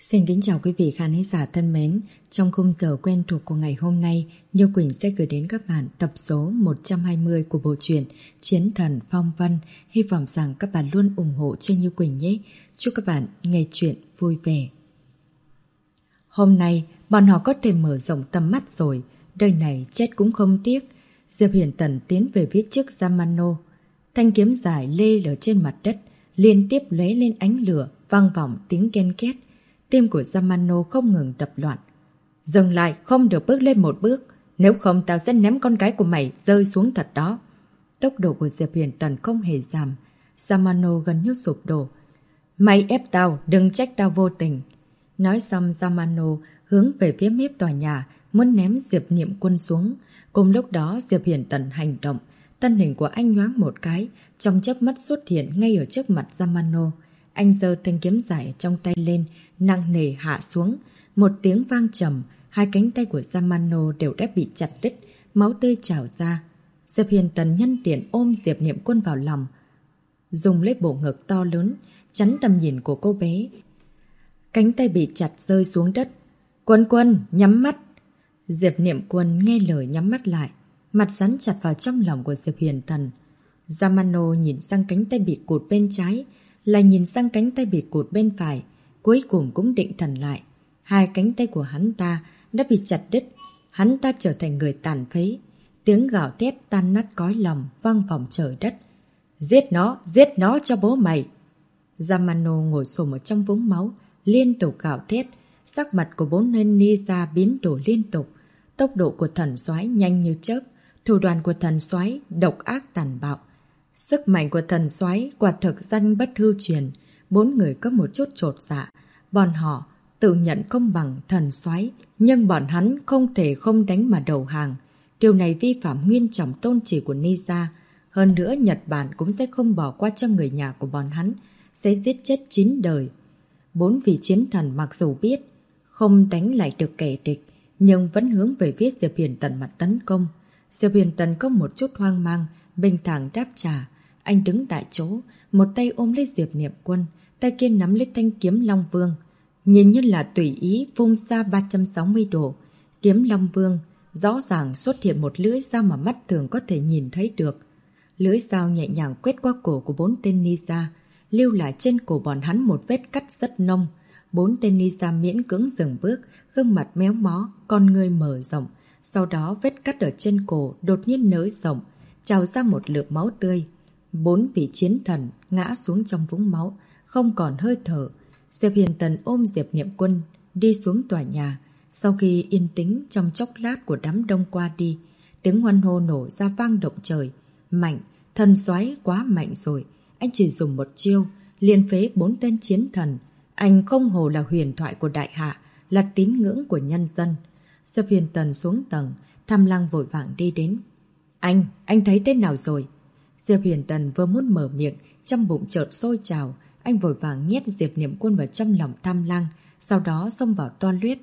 Xin kính chào quý vị khán giả thân mến. Trong khung giờ quen thuộc của ngày hôm nay, Như Quỳnh sẽ gửi đến các bạn tập số 120 của bộ truyện Chiến Thần Phong Vân. Hy vọng rằng các bạn luôn ủng hộ cho Như Quỳnh nhé. Chúc các bạn nghe chuyện vui vẻ. Hôm nay, bọn họ có thể mở rộng tầm mắt rồi. Đời này chết cũng không tiếc. Diệp Hiển Tần tiến về phía trước Yamano. Thanh kiếm dài lê lở trên mặt đất, liên tiếp lóe lên ánh lửa, vang vọng tiếng ken két. Tim của Yamano không ngừng đập loạn. Dừng lại, không được bước lên một bước. Nếu không tao sẽ ném con gái của mày rơi xuống thật đó. Tốc độ của Diệp Hiển Tần không hề giảm. Yamano gần như sụp đổ. Mày ép tao, đừng trách tao vô tình. Nói xong Yamano hướng về phía mép tòa nhà, muốn ném Diệp Niệm Quân xuống. Cùng lúc đó Diệp Hiển Tần hành động. Thân hình của anh nhoáng một cái, trong chớp mắt xuất hiện ngay ở trước mặt Yamano. Anh giơ thanh kiếm dài trong tay lên, nặng nề hạ xuống. Một tiếng vang trầm, hai cánh tay của Yamano đều đã bị chặt đứt, máu tươi trào ra. Diệp Hiển Tần nhân tiện ôm Diệp Niệm Quân vào lòng, dùng lấy bộ ngực to lớn, chắn tầm nhìn của cô bé. Cánh tay bị chặt rơi xuống đất. Quân Quân, nhắm mắt. Diệp Niệm Quân nghe lời nhắm mắt lại, mặt rắn chặt vào trong lòng của Diệp Hiển Tần. Yamano nhìn sang cánh tay bị cụt bên trái, lại nhìn sang cánh tay bị cụt bên phải, cuối cùng cũng định thần lại. Hai cánh tay của hắn ta đã bị chặt đứt, hắn ta trở thành người tàn phế. Tiếng gào thét tan nát cõi lòng vang vọng trời đất. Giết nó cho bố mày. Yamano ngồi xổm ở trong vũng máu, liên tục gào thét. Sắc mặt của bốn tên ninja biến đổi liên tục. Tốc độ của thần soái nhanh như chớp, thủ đoạn của thần soái độc ác tàn bạo. Sức mạnh của thần soái quả thực danh bất hư truyền. Bốn người có một chút chột dạ. Bọn họ tự nhận không bằng thần soái, nhưng bọn hắn không thể không đánh mà đầu hàng. Điều này vi phạm nguyên trọng tôn chỉ của ninja. Hơn nữa Nhật Bản cũng sẽ không bỏ qua cho người nhà của bọn hắn, sẽ giết chết 9 đời. Bốn vị chiến thần mặc dù biết không đánh lại được kẻ địch, nhưng vẫn hướng về phía Diệp Hiển Tần mà tấn công. Diệp Hiển Tần có một chút hoang mang, bình thản đáp trả. Anh đứng tại chỗ, một tay ôm lấy Diệp Niệm Quân, tay kia nắm lấy thanh kiếm Long Vương. Nhìn như là tùy ý vung ra 360 độ. Kiếm Long Vương rõ ràng xuất hiện một lưỡi dao mà mắt thường có thể nhìn thấy được. Lưỡi dao nhẹ nhàng quét qua cổ của bốn tên ninja, lưu lại trên cổ bọn hắn một vết cắt rất nông. Bốn tên ninja miễn cưỡng dừng bước, gương mặt méo mó, con ngươi mở rộng. Sau đó vết cắt ở trên cổ đột nhiên nới rộng, trào ra một lượng máu tươi. Bốn vị chiến thần ngã xuống trong vũng máu, không còn hơi thở. Diệp Hiển Tần ôm Diệp Niệm Quân đi xuống tòa nhà. Sau khi yên tĩnh trong chốc lát của đám đông qua đi, tiếng hoan hô nổ ra vang động trời. Mạnh, thần soái quá mạnh rồi. Anh chỉ dùng một chiêu liền phế 4 tên chiến thần. Anh không hồ là huyền thoại của đại hạ, là tín ngưỡng của nhân dân. Diệp Hiển Tần xuống tầng, Tham Lang vội vàng đi đến. Anh thấy thế nào rồi? Diệp Hiển Tần vừa muốn mở miệng, trong bụng chợt sôi trào. Anh vội vàng nhét Diệp Niệm Quân vào trong lòng Tham Lang, sau đó xông vào toilet.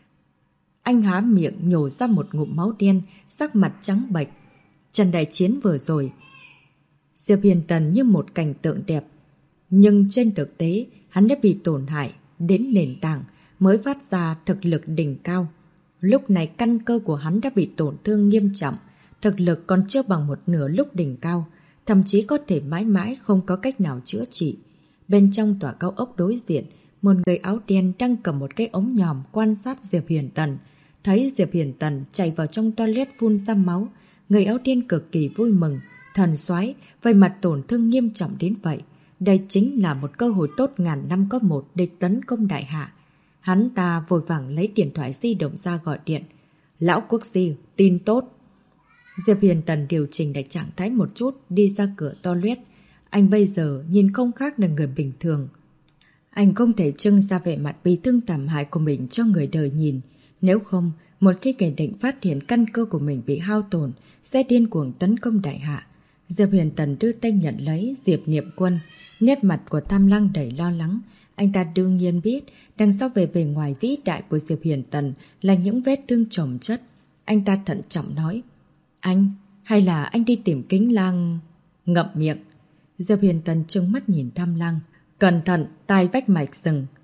Anh há miệng nhổ ra một ngụm máu đen, sắc mặt trắng bệch. Trận đại chiến vừa rồi, Diệp Hiển Tần như một cảnh tượng đẹp, nhưng trên thực tế hắn đã bị tổn hại đến nền tảng mới phát ra thực lực đỉnh cao. Lúc này căn cơ của hắn đã bị tổn thương nghiêm trọng, thực lực còn chưa bằng một nửa lúc đỉnh cao, thậm chí có thể mãi mãi không có cách nào chữa trị. Bên trong tòa cao ốc đối diện, một người áo đen đang cầm một cái ống nhòm quan sát Diệp Hiển Tần. Thấy Diệp Hiển Tần chạy vào trong toilet phun ra máu, người áo đen cực kỳ vui mừng. Thần soái, vậy mặt tổn thương nghiêm trọng đến vậy. Đây chính là một cơ hội tốt ngàn năm có một để tấn công đại hạ. Hắn ta vội vàng lấy điện thoại di động ra gọi điện. Lão quốc sư, tin tốt. Diệp Hiển Tần điều chỉnh lại trạng thái một chút, đi ra cửa toilet. Anh bây giờ nhìn không khác là người bình thường. Anh không thể trưng ra vẻ mặt bị thương thảm hại của mình cho người đời nhìn. Nếu không, một khi kẻ địch phát hiện căn cơ của mình bị hao tổn, sẽ điên cuồng tấn công đại hạ. Diệp Hiển Tần đưa tay nhận lấy Diệp Niệm Quân. Nét mặt của Tham Lang đầy lo lắng. Anh ta đương nhiên biết đằng sau về bề ngoài vĩ đại của Diệp Hiển Tần là những vết thương chồng chất. Anh ta thận trọng nói: Anh, hay là anh đi tìm Kính Lang? Ngậm miệng. Diệp Hiển Tần trừng mắt nhìn Tham Lang. Cẩn thận, tai vách mạch sừng.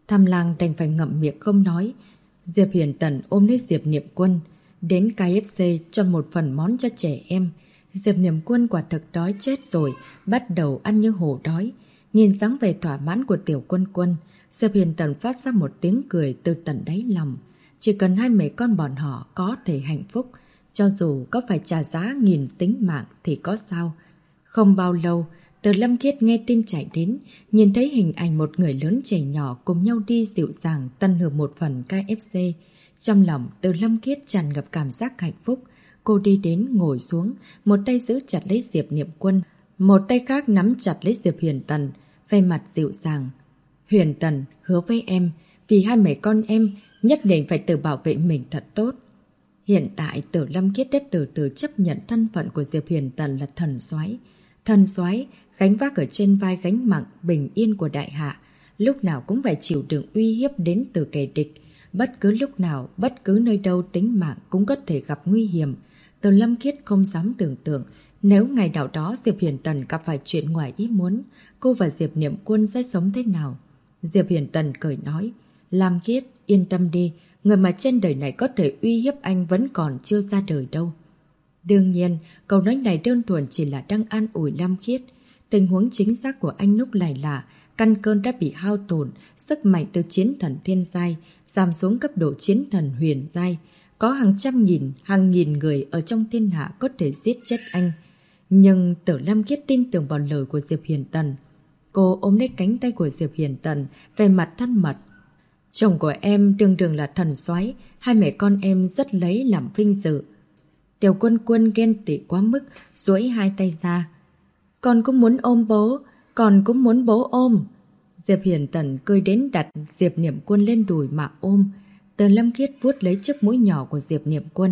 Tham Lang đành phải ngậm miệng không nói. Diệp Huyền Tần ôm lấy Diệp Niệm Quân, đến KFC cho một phần món cho trẻ em. Diệp Niệm Quân quả thực đói chết rồi, bắt đầu ăn như hổ đói. Nhìn dáng vẻ thỏa mãn của Tiểu Quân Quân, Diệp Huyền Tần phát ra một tiếng cười từ tận đáy lòng. Chỉ cần hai mẹ con bọn họ có thể hạnh phúc, cho dù có phải trả giá nghìn tính mạng thì có sao. Không bao lâu, Từ Lâm Khiết nghe tin chạy đến, nhìn thấy hình ảnh một người lớn trẻ nhỏ cùng nhau đi dịu dàng tận hưởng một phần KFC. Trong lòng Từ Lâm Khiết tràn ngập cảm giác hạnh phúc. Cô đi đến ngồi xuống, một tay giữ chặt lấy Diệp Niệm Quân, một tay khác nắm chặt lấy Diệp Huyền Tần, vẻ mặt dịu dàng. Huyền Tần, hứa với em, vì hai mẹ con em nhất định phải tự bảo vệ mình thật tốt. Hiện tại Từ Lâm Khiết đã từ từ chấp nhận thân phận của Diệp Huyền Tần là thần soái. Thần soái gánh vác ở trên vai gánh nặng bình yên của đại hạ, lúc nào cũng phải chịu đựng uy hiếp đến từ kẻ địch. Bất cứ lúc nào, bất cứ nơi đâu tính mạng cũng có thể gặp nguy hiểm. Từ Lâm Khiết không dám tưởng tượng nếu ngày nào đó Diệp Huyền Tần gặp phải chuyện ngoài ý muốn, cô và Diệp Niệm Quân sẽ sống thế nào. Diệp Huyền Tần cười nói, Lam Khiết, yên tâm đi, người mà trên đời này có thể uy hiếp anh vẫn còn chưa ra đời đâu. Đương nhiên, câu nói này đơn thuần chỉ là đang an ủi Lam Khiết. Tình huống chính xác của anh lúc này là căn cơn đã bị hao tổn, sức mạnh từ chiến thần thiên giai giảm xuống cấp độ chiến thần huyền giai. Có hàng trăm nghìn, hàng nghìn người ở trong thiên hạ có thể giết chết anh. Nhưng Tử Lam Khiết tin tưởng vào lời của Diệp Huyền Tần. Cô ôm lấy cánh tay của Diệp Huyền Tần, về mặt thân mật. Chồng của em đương đương là thần soái, hai mẹ con em rất lấy làm vinh dự. Tiểu Quân Quân ghen tị quá mức, duỗi hai tay ra. Con cũng muốn ôm bố, con cũng muốn bố ôm. Diệp Huyền Tần cười đến đặt Diệp Niệm Quân lên đùi mà ôm. Từ Lâm Khiết vuốt lấy chiếc mũi nhỏ của Diệp Niệm Quân.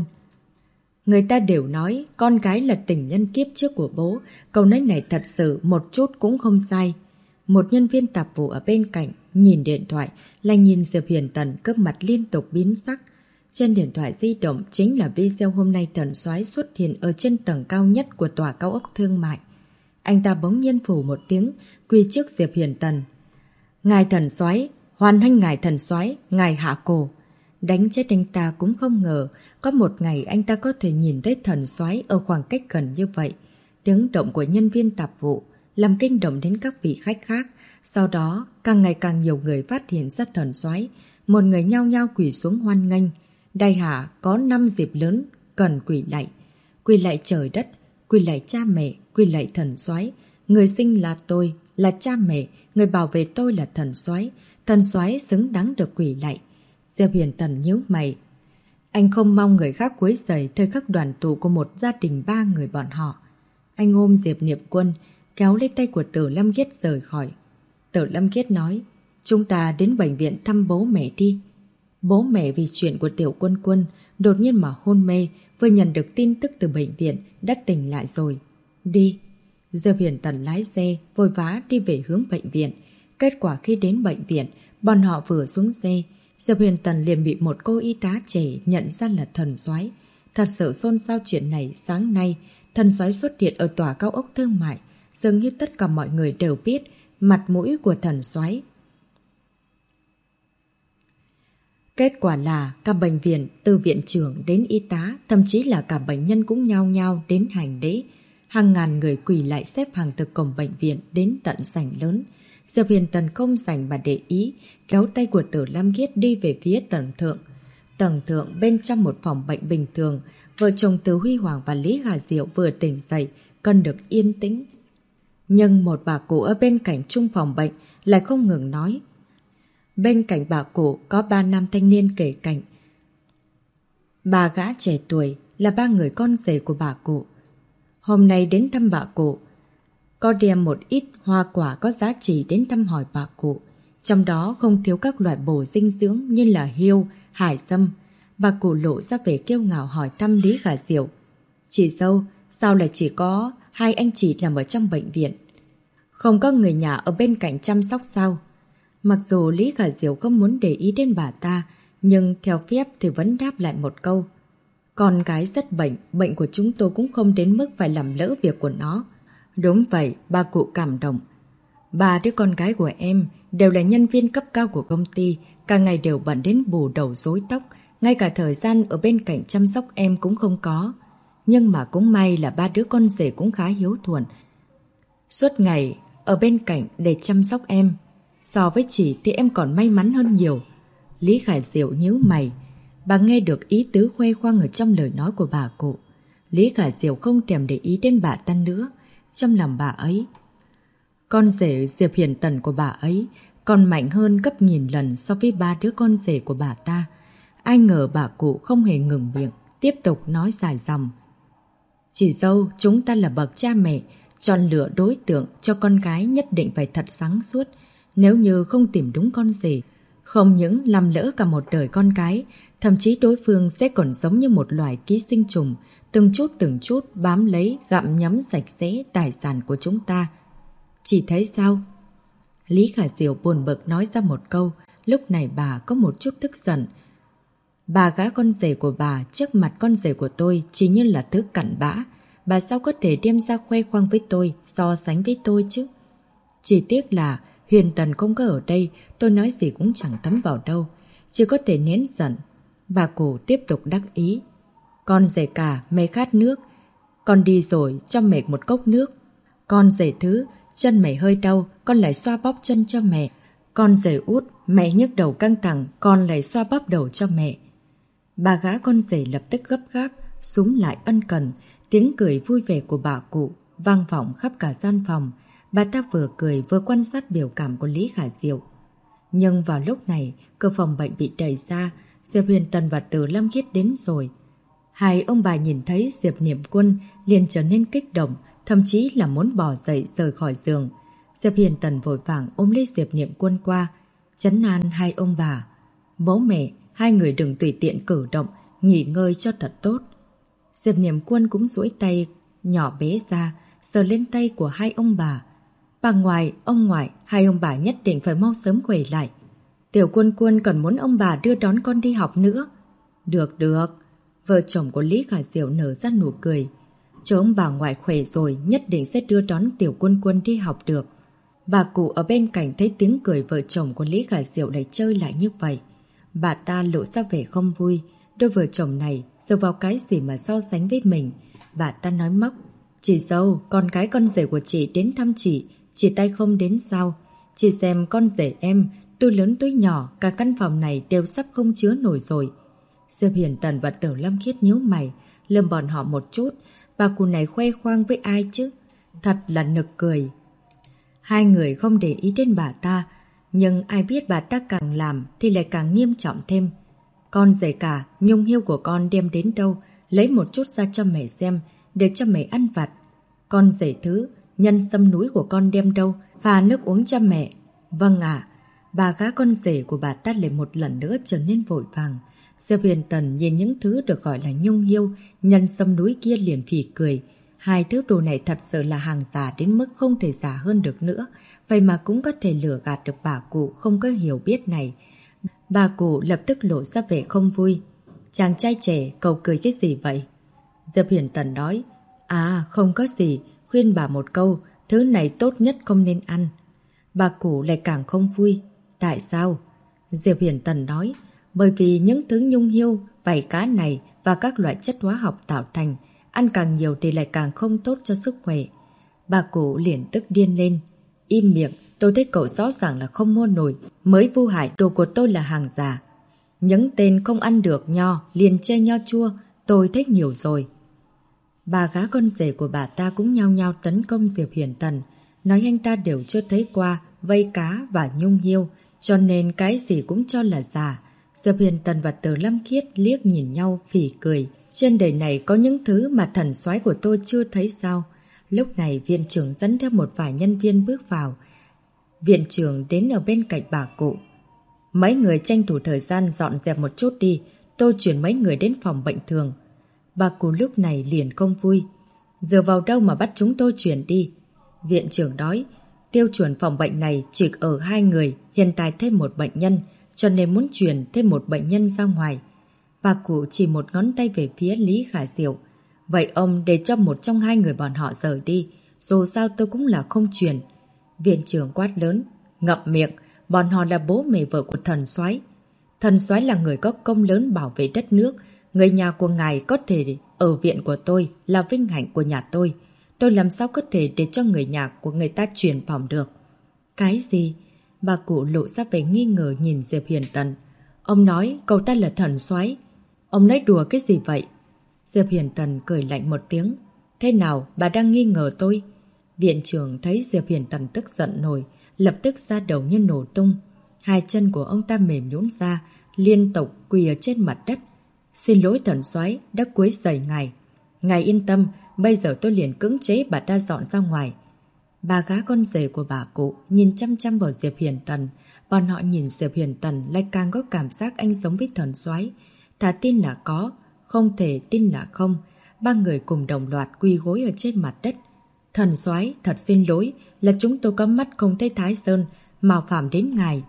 Người ta đều nói con gái là tình nhân kiếp trước của bố. Câu nói này thật sự một chút cũng không sai. Một nhân viên tạp vụ ở bên cạnh nhìn điện thoại, lại nhìn Diệp Huyền Tần cướp mặt liên tục biến sắc. Trên điện thoại di động chính là video hôm nay thần soái xuất hiện ở trên tầng cao nhất của tòa cao ốc thương mại. Anh ta bỗng nhiên phủ một tiếng, quỳ trước Diệp Huyền Tần. Ngài thần soái, hoan nghênh ngài thần soái, ngài hạ cổ. Đánh chết anh ta cũng không ngờ, có một ngày anh ta có thể nhìn thấy thần soái ở khoảng cách gần như vậy. Tiếng động của nhân viên tạp vụ làm kinh động đến các vị khách khác. Sau đó, càng ngày càng nhiều người phát hiện ra thần soái, một người nhao nhao quỳ xuống hoan nghênh. Đại hạ có 5 dịp lớn cần quỳ lạy. Quỳ lạy trời đất, quỳ lạy cha mẹ, quỳ lạy thần soái. Người sinh là tôi, là cha mẹ, người bảo vệ tôi là thần soái. Thần soái xứng đáng được quỳ lạy. Diệp Huyền Tần nhíu mày. Anh không mong người khác quấy rầy thời khắc đoàn tụ của một gia đình 3 người bọn họ. Anh ôm Diệp Niệm Quân, kéo lấy tay của Tử Lâm Khiết rời khỏi. Tử Lâm Khiết nói, chúng ta đến bệnh viện thăm bố mẹ đi. Bố mẹ vì chuyện của Tiểu Quân Quân đột nhiên mà hôn mê, vừa nhận được tin tức từ bệnh viện đã tỉnh lại rồi. Đi. Diệp Huyền Tần lái xe vội vã đi về hướng bệnh viện. Kết quả khi đến bệnh viện, bọn họ vừa xuống xe, Diệp Huyền Tần liền bị một cô y tá trẻ nhận ra là thần soái. Thật sự xôn xao chuyện này. Sáng nay thần soái xuất hiện ở tòa cao ốc thương mại, dường như tất cả mọi người đều biết mặt mũi của thần soái. Kết quả là cả bệnh viện, từ viện trưởng đến y tá, thậm chí là cả bệnh nhân cũng nhao nhao đến hành lễ. Hàng ngàn người quỳ lại xếp hàng từ cổng bệnh viện đến tận sảnh lớn. Diệp Huyền Tần không dành mà để ý, kéo tay của Tử Lam Khiết đi về phía tầng thượng. Tầng thượng bên trong một phòng bệnh bình thường, vợ chồng Từ Huy Hoàng và Lý Hà Diệu vừa tỉnh dậy, cần được yên tĩnh. Nhưng một bà cụ ở bên cạnh trung phòng bệnh lại không ngừng nói. Bên cạnh bà cụ có 3 nam thanh niên kể cạnh. 3 gã trẻ tuổi là 3 người con rể của bà cụ. Hôm nay đến thăm bà cụ, có đem một ít hoa quả có giá trị đến thăm hỏi bà cụ. Trong đó không thiếu các loại bổ dinh dưỡng như là hiêu, hải sâm. Bà cụ lộ ra vẻ kiêu ngạo hỏi thăm Lý Khả Diệu. Chị dâu, sao lại chỉ có 2 anh chị làm ở trong bệnh viện? Không có người nhà ở bên cạnh chăm sóc sao? Mặc dù Lý Khả Diệu không muốn để ý đến bà ta, nhưng theo phép thì vẫn đáp lại một câu. Con gái rất bệnh, bệnh của chúng tôi cũng không đến mức phải làm lỡ việc của nó. Đúng vậy, bà cụ cảm động. Ba đứa con gái của em đều là nhân viên cấp cao của công ty, cả ngày đều bận đến bù đầu rối tóc, ngay cả thời gian ở bên cạnh chăm sóc em cũng không có. Nhưng mà cũng may là ba đứa con rể cũng khá hiếu thuận, suốt ngày ở bên cạnh để chăm sóc em. So với chị thì em còn may mắn hơn nhiều. Lý Khải Diệu nhíu mày. Bà nghe được ý tứ khoe khoang ở trong lời nói của bà cụ. Lý Khải Diệu không thèm để ý đến bà ta nữa. Trong lòng bà ấy, con rể Diệp Hiền Tần của bà ấy còn mạnh hơn gấp nghìn lần so với ba đứa con rể của bà ta. Ai ngờ bà cụ không hề ngừng miệng, tiếp tục nói dài dòng. Chị dâu, chúng ta là bậc cha mẹ, chọn lựa đối tượng cho con gái nhất định phải thật sáng suốt. Nếu như không tìm đúng con rể, không những làm lỡ cả một đời con cái, thậm chí đối phương sẽ còn giống như một loài ký sinh trùng, từng chút bám lấy, gặm nhấm sạch sẽ tài sản của chúng ta. Chị thấy sao? Lý Khả Diệu buồn bực nói ra một câu, lúc này bà có một chút tức giận. Bà gái con rể của bà trước mặt con rể của tôi chỉ như là thứ cặn bã. Bà sao có thể đem ra khoe khoang với tôi, so sánh với tôi chứ? Chỉ tiếc là Huyền Tần không có ở đây, tôi nói gì cũng chẳng thấm vào đâu. Chỉ có thể nén giận. Bà cụ tiếp tục đắc ý. Con rể cả, mày khát nước. Con đi rồi, cho mẹ một cốc nước. Con rể thứ, chân mày hơi đau, con lại xoa bóp chân cho mẹ. Con rể út, mẹ nhức đầu căng thẳng, con lại xoa bóp đầu cho mẹ. Bà gái con rể lập tức gấp gáp, súm lại ân cần. Tiếng cười vui vẻ của bà cụ vang vọng khắp cả gian phòng. Bà ta vừa cười vừa quan sát biểu cảm của Lý Khả Diệu. Nhưng vào lúc này, cửa phòng bệnh bị đẩy ra, Diệp Huyền Tần và Từ Lâm Khiết đến rồi. Hai ông bà nhìn thấy Diệp Niệm Quân liền trở nên kích động, thậm chí là muốn bỏ dậy rời khỏi giường. Diệp Huyền Tần vội vàng ôm lấy Diệp Niệm Quân qua, trấn an hai ông bà. Bố mẹ, hai người đừng tùy tiện cử động, nghỉ ngơi cho thật tốt. Diệp Niệm Quân cũng duỗi tay nhỏ bé ra, sờ lên tay của hai ông bà. Bà ngoại, ông ngoại, hai ông bà nhất định phải mau sớm khỏe lại. Tiểu Quân Quân còn muốn ông bà đưa đón con đi học nữa. Được, được. Vợ chồng của Lý Khả Diệu nở ra nụ cười. Chờ ông bà ngoại khỏe rồi nhất định sẽ đưa đón Tiểu Quân Quân đi học được. Bà cụ ở bên cạnh thấy tiếng cười vợ chồng của Lý Khả Diệu lại chơi lại như vậy. Bà ta lộ ra vẻ không vui. Đôi vợ chồng này dựa vào cái gì mà so sánh với mình. Bà ta nói móc. Chị dâu, con gái con rể của chị đến thăm chị tay không đến sao? Chị xem con rể em, tôi lớn tôi nhỏ, cả căn phòng này đều sắp không chứa nổi rồi. Diệp Hiền Tần và Tử Lâm Khiết nhíu mày, lườm bọn họ một chút. Bà cụ này khoe khoang với ai chứ? Thật là nực cười. Hai người không để ý đến bà ta, nhưng ai biết bà ta càng làm thì lại càng nghiêm trọng thêm. Con rể cả, nhung hiêu của con đem đến đâu, lấy một chút ra cho mẹ xem, để cho mẹ ăn vặt. Con rể thứ, nhân sâm núi của con đem đâu, pha nước uống cho mẹ. Vâng ạ. Bà gái con rể của bà ta lại một lần nữa trở nên vội vàng. Diệp Huyền Tần nhìn những thứ được gọi là nhung hiêu, nhân sâm núi kia liền phì cười. Hai thứ đồ này thật sự là hàng giả đến mức không thể giả hơn được nữa. Vậy mà cũng có thể lừa gạt được bà cụ không có hiểu biết này. Bà cụ lập tức lộ ra vẻ không vui. Chàng trai trẻ, cậu cười cái gì vậy? Diệp Hiền Tần nói. À, không có gì, khuyên bà một câu, thứ này tốt nhất không nên ăn. Bà cụ lại càng không vui. Tại sao? Diệp Hiền Tần nói. Bởi vì những thứ nhung hiêu, vảy cá này và các loại chất hóa học tạo thành, ăn càng nhiều thì lại càng không tốt cho sức khỏe. Bà cụ liền tức điên lên. Im miệng, tôi thấy cậu rõ ràng là không mua nổi, mới vu hại đồ của tôi là hàng giả. Những tên không ăn được nho, liền chê nho chua, tôi thấy nhiều rồi. Bà gái con rể của bà ta cũng nhao nhao tấn công Diệp Hiền Tần, nói anh ta đều chưa thấy qua vây cá và nhung hiêu, cho nên cái gì cũng cho là giả. Diệp Hiền Tần và Từ Lâm Khiết liếc nhìn nhau phỉ cười. Trên đời này có những thứ mà thần soái của tôi chưa thấy sao? Lúc này viện trưởng dẫn theo một vài nhân viên bước vào. Viện trưởng đến ở bên cạnh bà cụ. Mấy người tranh thủ thời gian dọn dẹp một chút đi, tôi chuyển mấy người đến phòng bệnh thường. Bà cụ lúc này liền không vui. Dựa vào đâu mà bắt chúng tôi chuyển đi? Viện trưởng nói, tiêu chuẩn phòng bệnh này chỉ ở 2 người, hiện tại thêm một bệnh nhân, cho nên muốn chuyển thêm một bệnh nhân ra ngoài. Bà cụ chỉ một ngón tay về phía Lý Khả Diệu. Vậy ông để cho một trong 2 người bọn họ rời đi, dù sao tôi cũng là không chuyển. Viện trưởng quát lớn, ngậm miệng, bọn họ là bố mẹ vợ của thần soái. Thần soái là người có công lớn bảo vệ đất nước, người nhà của ngài có thể ở viện của tôi là vinh hạnh của nhà tôi. Tôi làm sao có thể để cho người nhà của người ta chuyển phòng được? Cái gì? Bà cụ lộ ra vẻ nghi ngờ nhìn Diệp Hiền Tần. Ông nói cậu ta là thần soái. Ông nói đùa cái gì vậy? Diệp Hiền Tần cười lạnh một tiếng. Thế nào, bà đang nghi ngờ tôi? Viện trưởng thấy Diệp Hiền Tần tức giận nổi, lập tức ra đầu như nổ tung. Hai chân của ông ta mềm nhũn ra, liên tục quỳ ở trên mặt đất. Xin lỗi thần soái đã quấy rầy ngài. Ngài yên tâm, bây giờ tôi liền cưỡng chế bà ta dọn ra ngoài. Bà gái con rể của bà cụ nhìn chăm chăm vào Diệp Hiền Tần. Bọn họ nhìn Diệp Hiền Tần lại càng có cảm giác anh giống với thần soái. Thà tin là có, không thể tin là không. Ba người cùng đồng loạt quỳ gối ở trên mặt đất. Thần soái, thật xin lỗi, là chúng tôi có mắt không thấy Thái Sơn, mạo phạm đến ngài.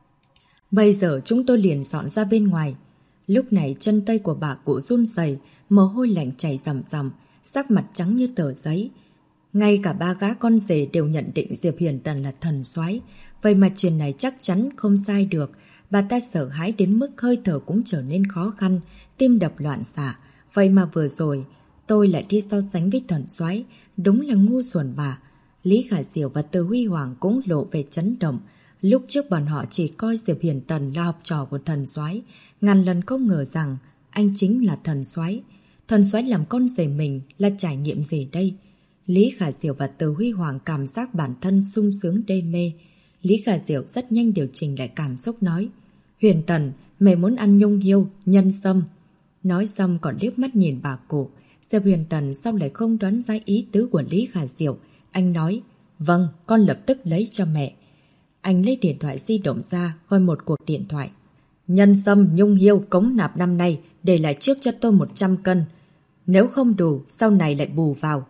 Bây giờ chúng tôi liền dọn ra bên ngoài. Lúc này chân tay của bà cụ run rẩy, mồ hôi lạnh chảy ròng ròng, sắc mặt trắng như tờ giấy. Ngay cả ba gã con rể đều nhận định Diệp Hiền Tần là thần soái, vậy mà chuyện này chắc chắn không sai được. Bà ta sợ hãi đến mức hơi thở cũng trở nên khó khăn, tim đập loạn xạ. Vậy mà vừa rồi tôi lại đi so sánh với thần soái, đúng là ngu xuẩn bà. Lý Khả Diệu và Từ Huy Hoàng cũng lộ về chấn động. Lúc trước bọn họ chỉ coi Diệp Hiền Tần là học trò của thần soái, ngàn lần không ngờ rằng anh chính là thần soái. Thần soái làm con rể mình là trải nghiệm gì đây? Lý Khả Diệu và Từ Huy Hoàng cảm giác bản thân sung sướng đê mê. Lý Khả Diệu rất nhanh điều chỉnh lại cảm xúc nói, Huyền Tần, mày muốn ăn nhung hiêu, nhân sâm. Nói xong còn liếc mắt nhìn bà cụ. Diệp Hiền Tần sao lại không đoán ra ý tứ của Lý Khả Diệu. Anh nói, vâng, con lập tức lấy cho mẹ. Anh lấy điện thoại di động ra, gọi một cuộc điện thoại. Nhân sâm, nhung hiêu, cống nạp năm nay, để lại trước cho tôi 100 cân. Nếu không đủ, sau này lại bù vào.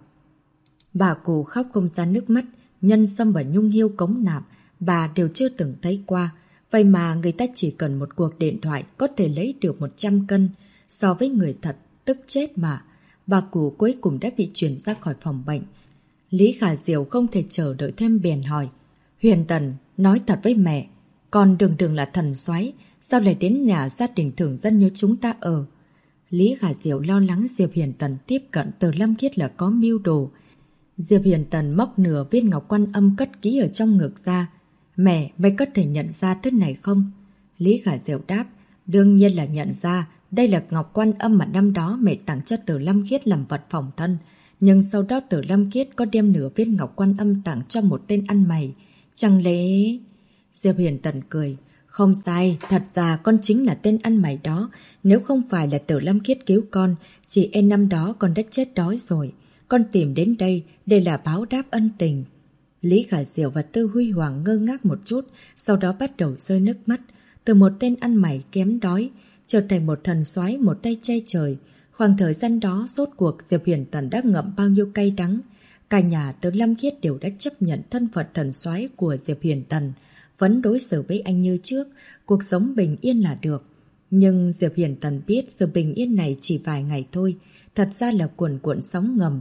Bà cụ khóc không ra nước mắt. Nhân sâm và nhung hiêu cống nạp, bà đều chưa từng thấy qua. Vậy mà người ta chỉ cần một cuộc điện thoại có thể lấy được 100 cân. So với người thật, tức chết mà. Bà cụ cuối cùng đã bị chuyển ra khỏi phòng bệnh. Lý Khả Diệu không thể chờ đợi thêm bèn hỏi. Huyền Tần, nói thật với mẹ, con đường là thần soái, sao lại đến nhà gia đình thường dân như chúng ta ở? Lý Khả Diệu lo lắng Diệp Hiền Tần tiếp cận Từ Lâm Khiết là có mưu đồ. Diệp Hiền Tần móc nửa viên ngọc quan âm cất kỹ ở trong ngực ra. Mẹ, mày có thể nhận ra thứ này không? Lý Khả Diệu đáp, đương nhiên là nhận ra. Đây là ngọc quan âm mà năm đó mẹ tặng cho Từ Lâm Khiết làm vật phòng thân. Nhưng sau đó Từ Lâm Khiết có đem nửa viên ngọc quan âm tặng cho một tên ăn mày. Chẳng lẽ... Diệp Hiền Tần cười. Không sai, thật ra con chính là tên ăn mày đó. Nếu không phải là Từ Lâm Khiết cứu con, chị em năm đó con đã chết đói rồi. Con tìm đến đây để là báo đáp ân tình. Lý Khả Diệu và Tư Huy Hoàng ngơ ngác một chút, sau đó bắt đầu rơi nước mắt. Từ một tên ăn mày kém đói, trở thành một thần soái một tay che trời. Khoảng thời gian đó, rốt cuộc Diệp Hiền Tần đã ngậm bao nhiêu cay đắng. Cả nhà Từ Lâm Khiết đều đã chấp nhận thân phận thần soái của Diệp Hiền Tần, vẫn đối xử với anh như trước, cuộc sống bình yên là được. Nhưng Diệp Hiền Tần biết sự bình yên này chỉ vài ngày thôi, thật ra là cuồn cuộn sóng ngầm.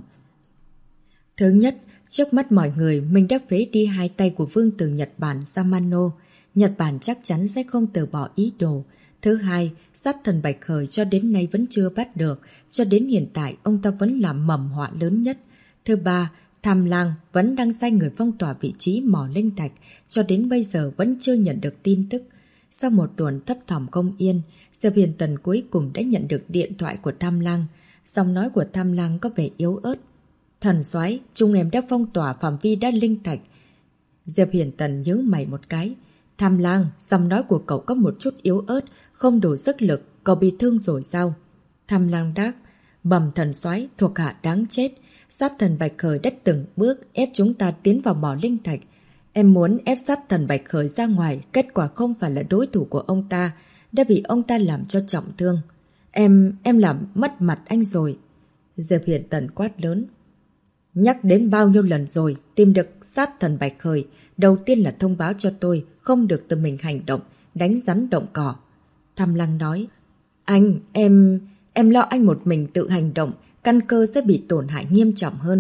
Thứ nhất, trước mắt mọi người mình đã phế đi hai tay của vương tử Nhật Bản Yamano. Nhật Bản chắc chắn sẽ không từ bỏ ý đồ. Thứ hai, sát thần Bạch Khởi cho đến nay vẫn chưa bắt được, cho đến hiện tại ông ta vẫn là mầm họa lớn nhất. Thứ ba, Tham Lang vẫn đang sai người phong tỏa vị trí mỏ linh thạch, cho đến bây giờ vẫn chưa nhận được tin tức. Sau một tuần thấp thỏm không yên, Diệp Hiền Tần cuối cùng đã nhận được điện thoại của Tham Lang. Giọng nói của Tham Lang có vẻ yếu ớt. Thần soái, chúng em đã phong tỏa phạm vi đá linh thạch. Diệp Hiền Tần nhớ mày một cái. Tham Lang, giọng nói của cậu có một chút yếu ớt, không đủ sức lực, cậu bị thương rồi sao? Tham Lang đáp, bẩm thần soái, thuộc hạ đáng chết. Sát thần Bạch Khởi đã từng bước ép chúng ta tiến vào mỏ linh thạch. Em muốn ép sát thần Bạch Khởi ra ngoài, kết quả không phải là đối thủ của ông ta, đã bị ông ta làm cho trọng thương. Em làm mất mặt anh rồi. Diệp Hiền Tần quát lớn. Nhắc đến bao nhiêu lần rồi, tìm được sát thần Bạch Khởi, đầu tiên là thông báo cho tôi, không được tự mình hành động, đánh rắn động cỏ. Tham Lang nói, em lo anh một mình tự hành động, căn cơ sẽ bị tổn hại nghiêm trọng hơn.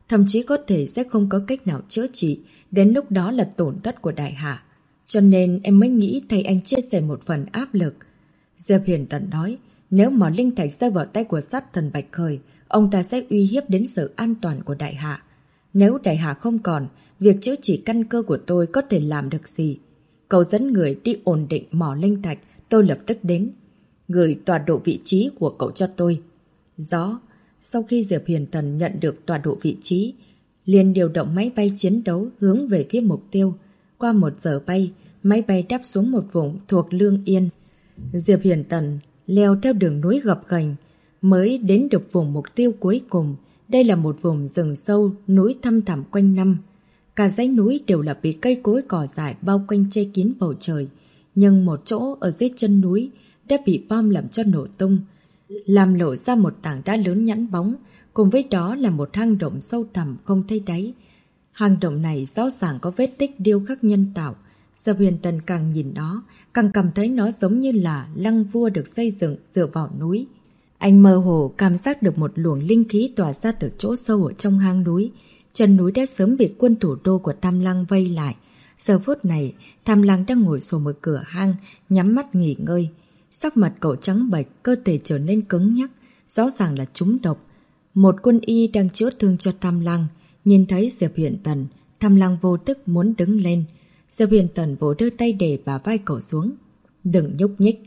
thậm chí có thể sẽ không có cách nào chữa trị, đến lúc đó là tổn thất của đại hạ. Cho nên em mới nghĩ thầy anh chia sẻ một phần áp lực. Diệp Hiền Tần nói, nếu mỏ linh thạch rơi vào tay của sát thần Bạch Khởi, ông ta sẽ uy hiếp đến sự an toàn của đại hạ. Nếu đại hạ không còn, việc chữa trị căn cơ của tôi có thể làm được gì? Cậu dẫn người đi ổn định mỏ linh thạch, tôi lập tức đến. Gửi tọa độ vị trí của cậu cho tôi. Rõ. Sau khi Diệp Hiền Tần nhận được tọa độ vị trí, liền điều động máy bay chiến đấu hướng về phía mục tiêu. Qua 1 giờ bay, máy bay đáp xuống một vùng thuộc Lương Yên. Diệp Hiền Tần leo theo đường núi gập ghềnh mới đến được vùng mục tiêu cuối cùng. Đây là một vùng rừng sâu, núi thăm thẳm quanh năm. Cả dãy núi đều là bị cây cối cỏ dại bao quanh che kín bầu trời. Nhưng một chỗ ở dưới chân núi đã bị bom làm cho nổ tung, làm lộ ra một tảng đá lớn nhẵn bóng, cùng với đó là một hang động sâu thẳm không thấy đáy. Hang động này rõ ràng có vết tích điêu khắc nhân tạo. Diệp Hiền Tần càng nhìn nó, càng cảm thấy nó giống như là lăng vua được xây dựng dựa vào núi. Anh mơ hồ cảm giác được một luồng linh khí tỏa ra từ chỗ sâu ở trong hang núi. Chân núi đã sớm bị quân thủ đô của Tam Lăng vây lại. Giờ phút này, Tam Lăng đang ngồi sổ một cửa hang, nhắm mắt nghỉ ngơi. Sắc mặt cậu trắng bệch, cơ thể trở nên cứng nhắc, rõ ràng là trúng độc. Một quân y đang chữa thương cho Tam Lăng, nhìn thấy Diệp Hiền Tần, Tam Lăng vô tức muốn đứng lên. Diệp Hiền Tần vỗ đưa tay để bả vai cậu xuống. Đừng nhúc nhích.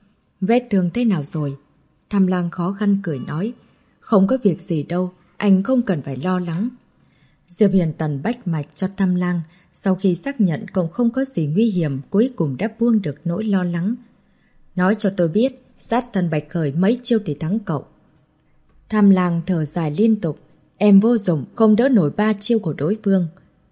Vết thương thế nào rồi? Tam Lăng khó khăn cười nói. Không có việc gì đâu, anh không cần phải lo lắng. Diệp Hiền Tần bách mạch cho Tam Lăng, sau khi xác nhận cậu không có gì nguy hiểm, cuối cùng đã buông được nỗi lo lắng. Nói cho tôi biết, sát thần Bạch Khởi mấy chiêu thì thắng cậu. Tam Lăng thở dài liên tục. Em vô dụng, không đỡ nổi 3 chiêu của đối phương.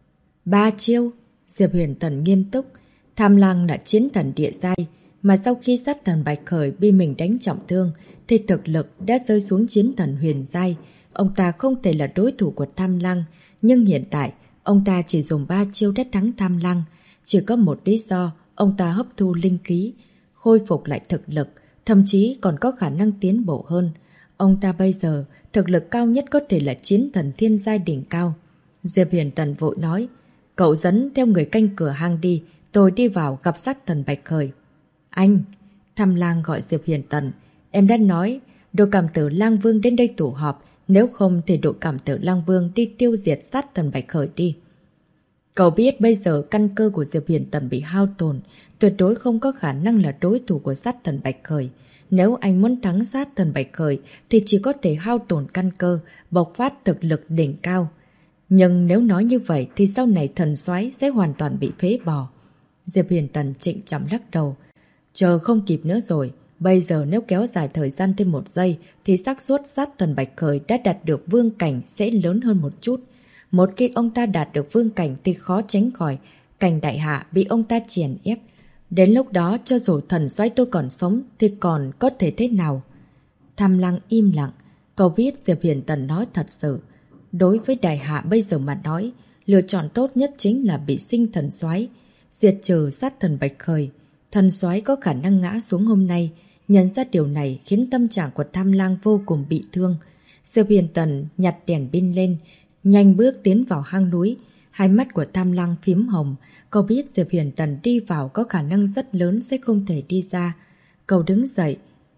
3 chiêu? Diệp Hiền Tần nghiêm túc. Tam Lăng là chiến thần địa giai, mà sau khi sát thần Bạch Khởi bị mình đánh trọng thương, thì thực lực đã rơi xuống chiến thần huyền giai. Ông ta không thể là đối thủ của Tam Lăng, nhưng hiện tại, ông ta chỉ dùng 3 chiêu đã thắng Tam Lăng. Chỉ có một lý do, ông ta hấp thu linh khí, khôi phục lại thực lực, thậm chí còn có khả năng tiến bộ hơn. Ông ta bây giờ, thực lực cao nhất có thể là chiến thần thiên giai đỉnh cao. Diệp Hiền Tần vội nói, cậu dẫn theo người canh cửa hang đi, tôi đi vào gặp sát thần Bạch Khởi. Anh! Tam Lang gọi Diệp Hiền Tần. Em đã nói, đội cảm tử Lang Vương đến đây tụ họp, nếu không thì đội cảm tử Lang Vương đi tiêu diệt sát thần Bạch Khởi đi. Cậu biết bây giờ căn cơ của Diệp Hiền Tần bị hao tổn, tuyệt đối không có khả năng là đối thủ của sát thần Bạch Khởi. Nếu anh muốn thắng sát thần Bạch Khởi thì chỉ có thể hao tổn căn cơ, bộc phát thực lực đỉnh cao. Nhưng nếu nói như vậy thì sau này thần soái sẽ hoàn toàn bị phế bỏ. Diệp Hiền Tần trịnh trọng lắc đầu. Chờ không kịp nữa rồi. Bây giờ nếu kéo dài thời gian thêm 1 giây thì xác suất sát thần Bạch Khởi đã đạt được vương cảnh sẽ lớn hơn một chút. Một khi ông ta đạt được vương cảnh thì khó tránh khỏi cảnh đại hạ bị ông ta chèn ép. Đến lúc đó cho dù thần soái tôi còn sống thì còn có thể thế nào? Tam Lăng im lặng. Cậu biết Diệp Hiền Tần nói thật sự. Đối với đại hạ bây giờ mà nói, lựa chọn tốt nhất chính là bị sinh thần soái, diệt trừ sát thần Bạch Khởi. Thần soái có khả năng ngã xuống hôm nay. Nhận ra điều này khiến tâm trạng của Tam Lang vô cùng bị thương. Diệp Hiền Tần nhặt đèn pin lên, nhanh bước tiến vào hang núi. Hai mắt của Tam Lăng phím hồng. Cậu biết Diệp Hiền Tần đi vào có khả năng rất lớn sẽ không thể đi ra. Cậu đứng dậy,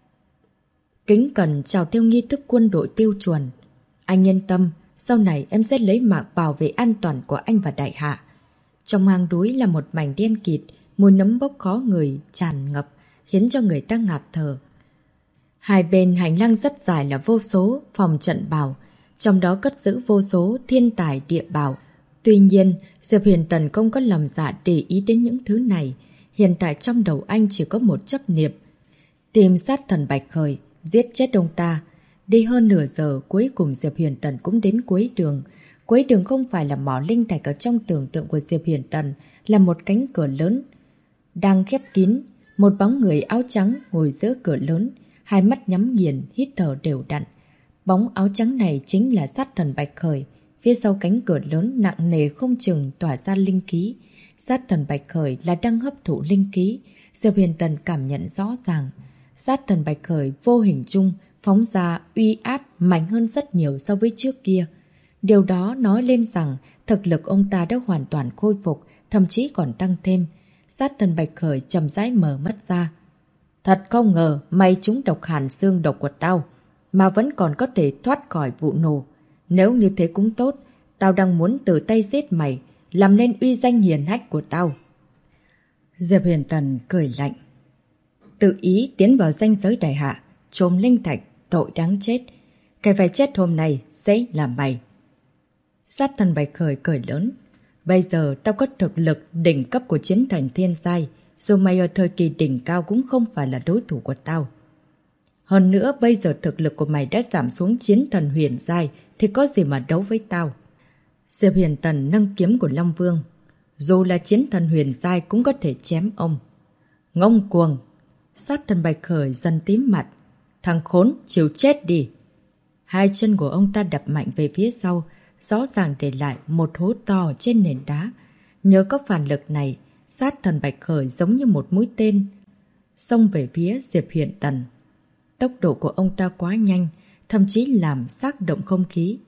kính cẩn chào theo nghi thức quân đội tiêu chuẩn. Anh yên tâm, sau này em sẽ lấy mạng bảo vệ an toàn của anh và đại hạ. Trong hang núi là một mảnh đen kịt, mùi nấm bốc khó người tràn ngập, khiến cho người ta ngạt thở. Hai bên hành lang rất dài là vô số phòng trận bảo, trong đó cất giữ vô số thiên tài địa bảo. Tuy nhiên, Diệp Hiền Tần không có lòng dạ để ý đến những thứ này. Hiện tại trong đầu anh chỉ có một chấp niệm: tìm sát thần Bạch Khởi, giết chết ông ta. Đi hơn nửa giờ, cuối cùng Diệp Hiền Tần cũng đến cuối đường. Cuối đường không phải là mỏ linh thạch ở trong tưởng tượng của Diệp Hiền Tần, là một cánh cửa lớn đang khép kín. Một bóng người áo trắng ngồi giữa cửa lớn, hai mắt nhắm nghiền, hít thở đều đặn. Bóng áo trắng này chính là sát thần Bạch Khởi. Phía sau cánh cửa lớn nặng nề không chừng tỏa ra linh khí. Sát thần Bạch Khởi là đang hấp thụ linh khí. Diệp Hiền Tần cảm nhận rõ ràng. Sát thần Bạch Khởi vô hình chung phóng ra uy áp mạnh hơn rất nhiều so với trước kia. Điều đó nói lên rằng thực lực ông ta đã hoàn toàn khôi phục, thậm chí còn tăng thêm. Sát thần Bạch Khởi chậm rãi mở mắt ra. Thật không ngờ mày trúng độc hàn xương độc của tao, mà vẫn còn có thể thoát khỏi vụ nổ. Nếu như thế cũng tốt, tao đang muốn tự tay giết mày, làm nên uy danh hiển hách của tao. Diệp Huyền Tần cười lạnh. Tự ý tiến vào ranh giới đại hạ, trộm linh thạch, tội đáng chết. Cái phải chết hôm nay sẽ là mày. Sát thần Bạch Khởi cười lớn. Bây giờ tao có thực lực đỉnh cấp của chiến thần thiên giai, dù mày ở thời kỳ đỉnh cao cũng không phải là đối thủ của tao. Hơn nữa bây giờ thực lực của mày đã giảm xuống chiến thần huyền giai thì có gì mà đấu với tao. Diệp Huyền Tần nâng kiếm của Long Vương. Dù là chiến thần huyền giai cũng có thể chém ông. Ngông cuồng. Sát thần Bạch Khởi dần tím mặt. Thằng khốn chịu chết đi. Hai chân của ông ta đập mạnh về phía sau, rõ ràng để lại một hố to trên nền đá. Nhờ có phản lực này, sát thần Bạch Khởi giống như một mũi tên xông về phía Diệp Huyền Tần. Tốc độ của ông ta quá nhanh, thậm chí làm xác động không khí.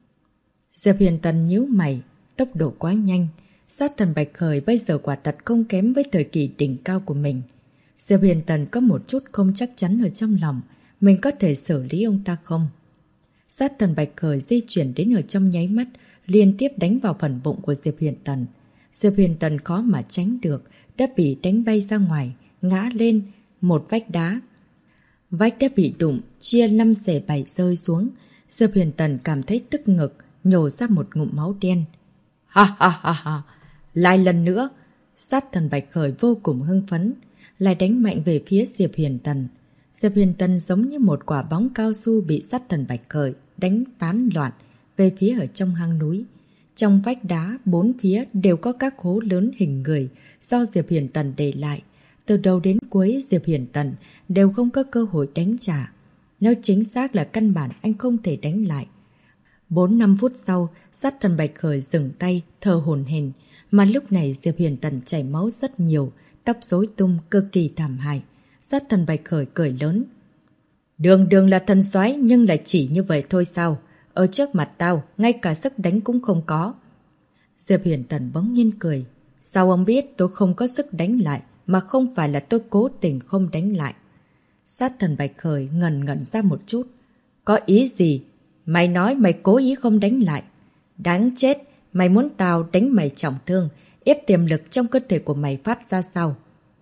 Diệp Huyền Tần nhíu mày, tốc độ quá nhanh. Sát thần Bạch Khởi bây giờ quả thật không kém với thời kỳ đỉnh cao của mình. Diệp Huyền Tần có một chút không chắc chắn ở trong lòng, mình có thể xử lý ông ta không? Sát thần Bạch Khởi di chuyển đến ở trong nháy mắt, liên tiếp đánh vào phần bụng của Diệp Huyền Tần. Diệp Huyền Tần khó mà tránh được, đã bị đánh bay ra ngoài, ngã lên một vách đá. Vách đã bị đụng, chia 5 xẻ 7 rơi xuống. Diệp Huyền Tần cảm thấy tức ngực, nhổ ra một ngụm máu đen. Ha ha ha ha! Lại lần nữa! Sát thần Bạch Khởi vô cùng hưng phấn, lại đánh mạnh về phía Diệp Huyền Tần. Diệp Huyền Tần giống như một quả bóng cao su bị sát thần Bạch Khởi đánh tán loạn về phía ở trong hang núi. Trong vách đá, bốn phía đều có các hố lớn hình người do Diệp Huyền Tần để lại. Từ đầu đến cuối, Diệp Huyền Tần đều không có cơ hội đánh trả. Nói chính xác là căn bản anh không thể đánh lại. 4-5 phút sau, sát thần Bạch Khởi dừng tay, thở hổn hển, mà lúc này Diệp Huyền Tần chảy máu rất nhiều, tóc rối tung, cực kỳ thảm hại. Sát thần Bạch Khởi cười lớn. Đường đường là thần soái nhưng lại chỉ như vậy thôi sao? Ở trước mặt tao, ngay cả sức đánh cũng không có. Diệp Huyền Tần bỗng nhiên cười. Sao ông biết tôi không có sức đánh lại, mà không phải là tôi cố tình không đánh lại? Sát thần Bạch Khởi ngẩn ngẩn ra một chút. Có ý gì? Mày nói mày cố ý không đánh lại. Đáng chết, mày muốn tao đánh mày trọng thương, ép tiềm lực trong cơ thể của mày phát ra sao?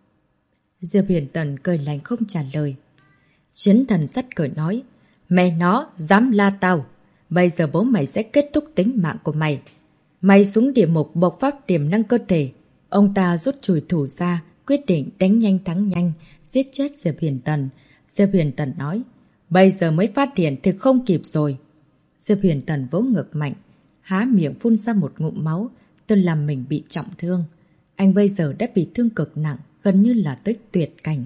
Diệp Huyền Tần cười lạnh không trả lời. Chiến thần sắt cười nói. Mày nó, dám la tao. Bây giờ bố mày sẽ kết thúc tính mạng của mày. Mày xuống địa mục bộc phát tiềm năng cơ thể. Ông ta rút chùi thủ ra, quyết định đánh nhanh thắng nhanh, giết chết Diệp Huyền Tần. Diệp Huyền Tần nói. Bây giờ mới phát hiện thì không kịp rồi. Diệp Huyền Tần vỗ ngực mạnh, há miệng phun ra một ngụm máu, tôi làm mình bị trọng thương. Anh bây giờ đã bị thương cực nặng, gần như là tới tuyệt cảnh.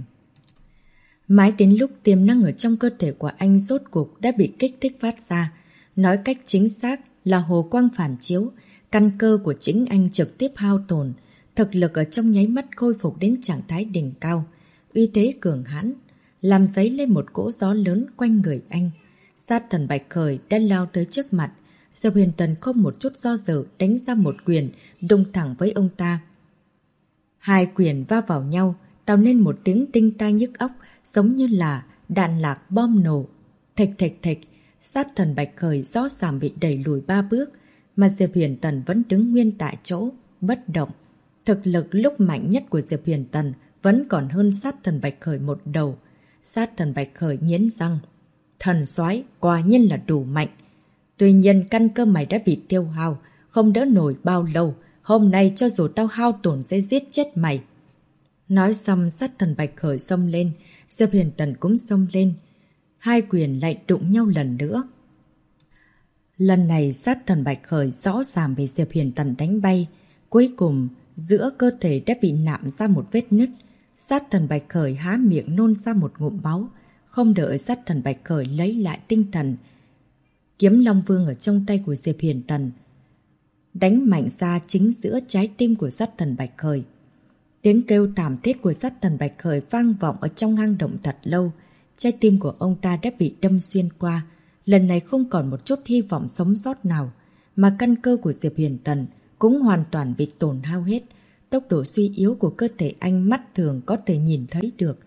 Mãi đến lúc tiềm năng ở trong cơ thể của anh rốt cuộc đã bị kích thích phát ra. Nói cách chính xác là hồ quang phản chiếu, căn cơ của chính anh trực tiếp hao tổn, thực lực ở trong nháy mắt khôi phục đến trạng thái đỉnh cao, uy thế cường hãn, làm dấy lên một cỗ gió lớn quanh người anh. Sát thần Bạch Khởi đã lao tới trước mặt, Diệp Huyền Tần không một chút do dự đánh ra một quyền, đụng thẳng với ông ta. Hai quyền va vào nhau, tạo nên một tiếng tinh tai nhức óc, giống như là đạn lạc bom nổ. Thịch thịch thịch, sát thần Bạch Khởi rõ ràng bị đẩy lùi 3 bước, mà Diệp Huyền Tần vẫn đứng nguyên tại chỗ, bất động. Thực lực lúc mạnh nhất của Diệp Huyền Tần vẫn còn hơn sát thần Bạch Khởi một đầu. Sát thần Bạch Khởi nghiến răng. Thần soái quả nhiên là đủ mạnh. Tuy nhiên căn cơ mày đã bị tiêu hao, không đỡ nổi bao lâu. Hôm nay cho dù tao hao tổn sẽ giết chết mày. Nói xong sát thần Bạch Khởi xông lên, Diệp Huyền Tần cũng xông lên. Hai quyền lại đụng nhau lần nữa. Lần này sát thần Bạch Khởi rõ ràng bị Diệp Huyền Tần đánh bay. Cuối cùng, giữa cơ thể đã bị nạm ra một vết nứt. Sát thần Bạch Khởi há miệng nôn ra một ngụm máu. Không đợi sát thần Bạch Khởi lấy lại tinh thần. Kiếm Long Vương ở trong tay của Diệp Huyền Tần đánh mạnh ra chính giữa trái tim của sát thần Bạch Khởi. Tiếng kêu thảm thiết của sát thần Bạch Khởi vang vọng ở trong hang động thật lâu. Trái tim của ông ta đã bị đâm xuyên qua. Lần này không còn một chút hy vọng sống sót nào. mà căn cơ của Diệp Huyền Tần cũng hoàn toàn bị tổn hao hết. Tốc độ suy yếu của cơ thể anh mắt thường có thể nhìn thấy được.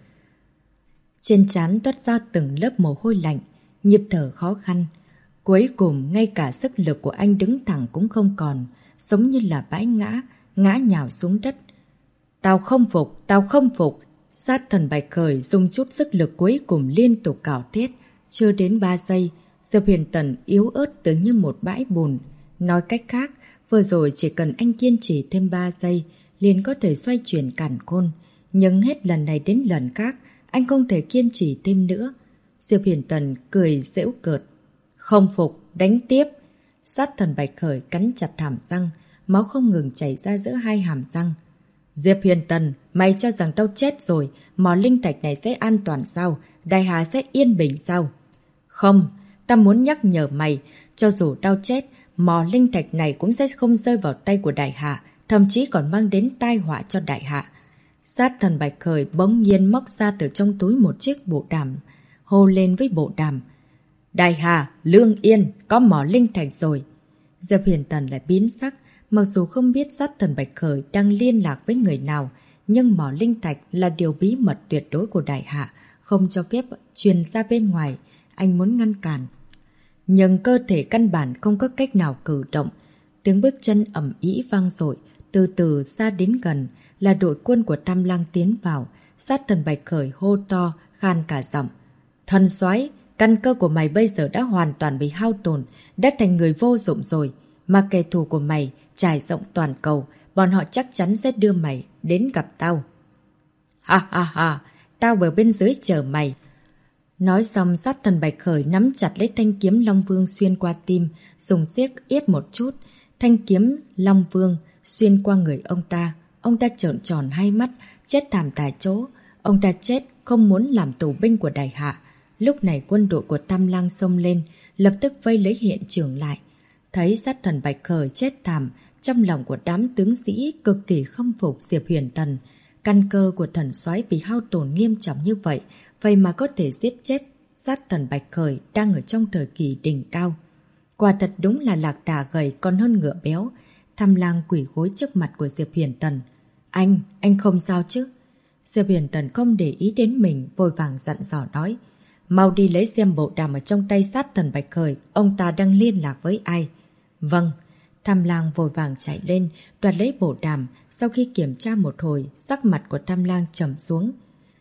Trên trán toát ra từng lớp mồ hôi lạnh, nhịp thở khó khăn. Cuối cùng ngay cả sức lực của anh đứng thẳng cũng không còn, giống như là bãi ngã nhào xuống đất. Tao không phục, tao không phục. Sát thần Bạch Khởi dùng chút sức lực cuối cùng liên tục cào thét. Chưa đến 3 giây, Diệp Huyền Tần yếu ớt tưởng như một bãi bùn. Nói cách khác, vừa rồi chỉ cần anh kiên trì thêm 3 giây, liền có thể xoay chuyển càn khôn. Nhưng hết lần này đến lần khác, anh không thể kiên trì thêm nữa. Diệp Huyền Tần cười giễu cợt. Không phục, đánh tiếp. Sát thần Bạch Khởi cắn chặt hàm răng, máu không ngừng chảy ra giữa hai hàm răng. Diệp Huyền Tần, mày cho rằng tao chết rồi, mỏ linh thạch này sẽ an toàn sao? Đại Hà sẽ yên bình sao? Không, tao muốn nhắc nhở mày, cho dù tao chết, mỏ linh thạch này cũng sẽ không rơi vào tay của Đại Hạ, thậm chí còn mang đến tai họa cho Đại Hạ. Sát thần Bạch Khởi bỗng nhiên móc ra từ trong túi một chiếc bộ đàm, hô lên với bộ đàm. Đại Hà, Lương Yên, có mỏ linh thạch rồi. Diệp Huyền Tần lại biến sắc, mặc dù không biết sát thần Bạch Khởi đang liên lạc với người nào, nhưng mỏ linh thạch là điều bí mật tuyệt đối của Đại Hạ, không cho phép truyền ra bên ngoài. Anh muốn ngăn cản, nhưng cơ thể căn bản không có cách nào cử động. Tiếng bước chân ầm ĩ vang dội, từ từ xa đến gần là đội quân của Tam Lang tiến vào. Sát thần Bạch Khởi hô to, khan cả giọng. Thần soái, căn cơ của mày bây giờ đã hoàn toàn bị hao tổn, đã thành người vô dụng rồi. Mà kẻ thù của mày trải rộng toàn cầu, bọn họ chắc chắn sẽ đưa mày đến gặp tao. Ha ha ha, tao ở bên dưới chờ mày. Nói xong, sát thần Bạch Khởi nắm chặt lấy thanh kiếm Long Vương xuyên qua tim, dùng xiếc yếp một chút. Thanh kiếm Long Vương xuyên qua người ông ta. Ông ta trợn tròn hai mắt, chết thảm tại chỗ. Ông ta chết không muốn làm tù binh của Đại Hạ. Lúc này quân đội của Tam Lang xông lên, lập tức vây lấy hiện trường lại. Thấy sát thần Bạch Khởi chết thảm, trong lòng của đám tướng sĩ cực kỳ khâm phục Diệp Huyền Tần. Căn cơ của thần soái bị hao tổn nghiêm trọng như vậy, vậy mà có thể giết chết sát thần Bạch Khởi đang ở trong thời kỳ đỉnh cao. Quả thật đúng là lạc đà gầy còn hơn ngựa béo. Tham Lang quỳ gối trước mặt của Diệp Huyền Tần. Anh không sao chứ? Diệp Huyền Tần không để ý đến mình, vội vàng dặn dò nói. Mau đi lấy xem bộ đàm ở trong tay sát thần Bạch Khởi, ông ta đang liên lạc với ai? Vâng. Tham Lang vội vàng chạy lên, đoạt lấy bộ đàm. Sau khi kiểm tra một hồi, sắc mặt của Tham Lang trầm xuống.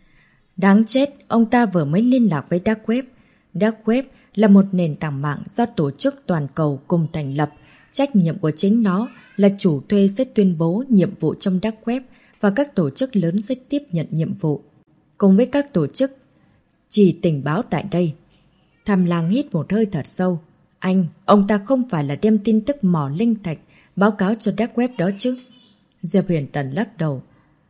Đáng chết, ông ta vừa mới liên lạc với Dark Web. Dark Web là một nền tảng mạng do tổ chức toàn cầu cùng thành lập. Trách nhiệm của chính nó là chủ thuê sẽ tuyên bố nhiệm vụ trong Dark Web và các tổ chức lớn sẽ tiếp nhận nhiệm vụ. Cùng với các tổ chức chỉ tình báo tại đây. Tham Lang hít một hơi thật sâu. Ông ta không phải là đem tin tức mỏ linh thạch báo cáo cho Dark Web đó chứ? Diệp Huyền Tần lắc đầu.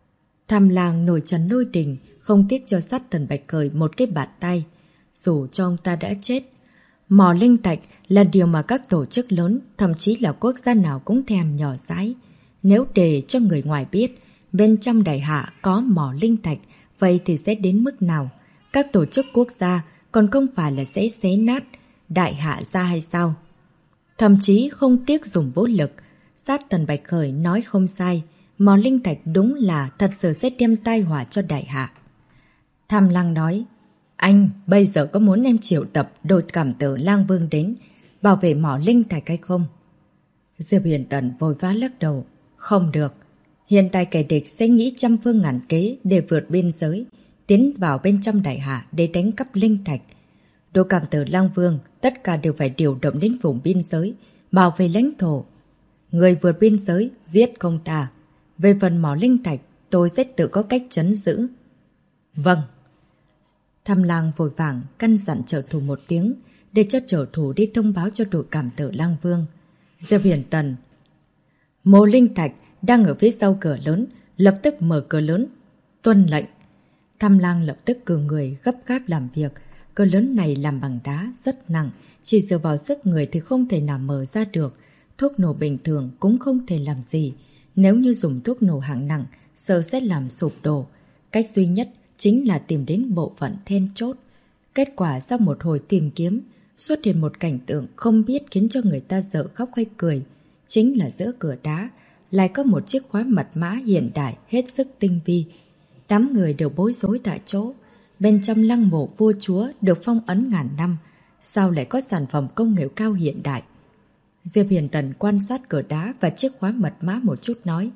Tham Lang nổi trần nôi đình, không tiếc cho sát thần Bạch Khởi một cái bạt tay. Dù cho ông ta đã chết, mỏ linh thạch là điều mà các tổ chức lớn, thậm chí là quốc gia nào cũng thèm nhỏ dãi. Nếu để cho người ngoài biết bên trong Đại Hạ có mỏ linh thạch, vậy thì sẽ đến mức nào? Các tổ chức quốc gia còn không phải là sẽ xé nát Đại Hạ ra hay sao? Thậm chí không tiếc dùng vũ lực. Sát thần Bạch Khởi nói không sai, mỏ linh thạch đúng là thật sự sẽ đem tai họa cho Đại Hạ. Tham Lang nói, anh bây giờ có muốn em triệu tập đội cảm tử Lang Vương đến bảo vệ mỏ linh thạch hay không? Diệp Huyền Tần vội vã lắc đầu. Không được. Hiện tại kẻ địch sẽ nghĩ trăm phương ngàn kế để vượt biên giới, tiến vào bên trong Đại Hạ để đánh cắp linh thạch. Đội cảm tử Lang Vương tất cả đều phải điều động đến vùng biên giới, bảo vệ lãnh thổ. Người vượt biên giới giết không ta. Về phần mỏ linh thạch, tôi sẽ tự có cách trấn giữ. Vâng. Tham Lang vội vàng căn dặn trợ thủ một tiếng để cho trợ thủ đi thông báo cho đội cảm tử Lang Vương. Diệp Huyền Tần. Mộ linh thạch đang ở phía sau cửa lớn, lập tức mở cửa lớn. Tuân lệnh. Tham Lang lập tức cử người gấp gáp làm việc. Cửa lớn này làm bằng đá, rất nặng, chỉ dựa vào sức người thì không thể nào mở ra được. Thuốc nổ bình thường cũng không thể làm gì. Nếu như dùng thuốc nổ hạng nặng, sợ sẽ làm sụp đổ. Cách duy nhất chính là tìm đến bộ phận then chốt. Kết quả sau một hồi tìm kiếm, xuất hiện một cảnh tượng không biết khiến cho người ta dở khóc hay cười. Chính là giữa cửa đá lại có một chiếc khóa mật mã hiện đại hết sức tinh vi. Đám người đều bối rối tại chỗ. Bên trong lăng mộ vua chúa được phong ấn ngàn năm, sao lại có sản phẩm công nghệ cao hiện đại? Diệp Hiền Tần quan sát cửa đá và chiếc khóa mật mã một chút nói.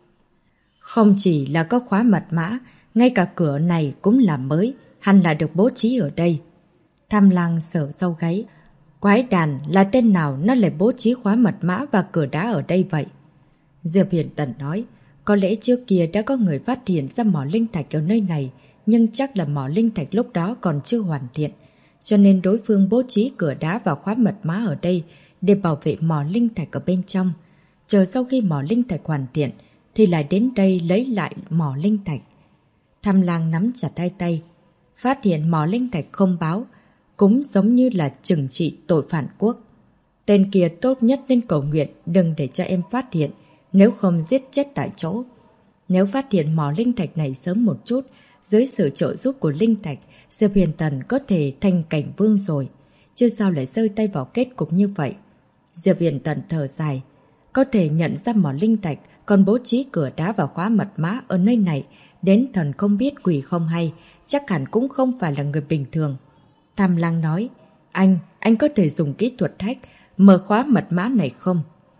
Không chỉ là có khóa mật mã, ngay cả cửa này cũng là mới, hẳn là được bố trí ở đây. Tham Lang sờ sau gáy. Quái đàn là tên nào nó lại bố trí khóa mật mã và cửa đá ở đây vậy? Diệp Hiền Tần nói, có lẽ trước kia đã có người phát hiện ra mỏ linh thạch ở nơi này, nhưng chắc là mỏ linh thạch lúc đó còn chưa hoàn thiện. Cho nên đối phương bố trí cửa đá và khóa mật mã ở đây để bảo vệ mỏ linh thạch ở bên trong. Chờ sau khi mỏ linh thạch hoàn thiện thì lại đến đây lấy lại mỏ linh thạch. Tham Lang nắm chặt hai tay. Phát hiện mỏ linh thạch không báo, cũng giống như là trừng trị tội phản quốc. Tên kia tốt nhất nên cầu nguyện đừng để cho em phát hiện, nếu không giết chết tại chỗ. Nếu phát hiện mỏ linh thạch này sớm một chút, dưới sự trợ giúp của linh thạch, Diệp Hiền Tần có thể thành cảnh vương rồi. Chứ sao lại rơi tay vào kết cục như vậy? Diệp Hiền Tần thở dài. Có thể nhận ra mỏ linh thạch, còn bố trí cửa đá và khóa mật mã ở nơi này, đến thần không biết quỷ không hay, chắc hẳn cũng không phải là người bình thường. Tham Lang nói, anh có thể dùng kỹ thuật hack mở khóa mật mã này không?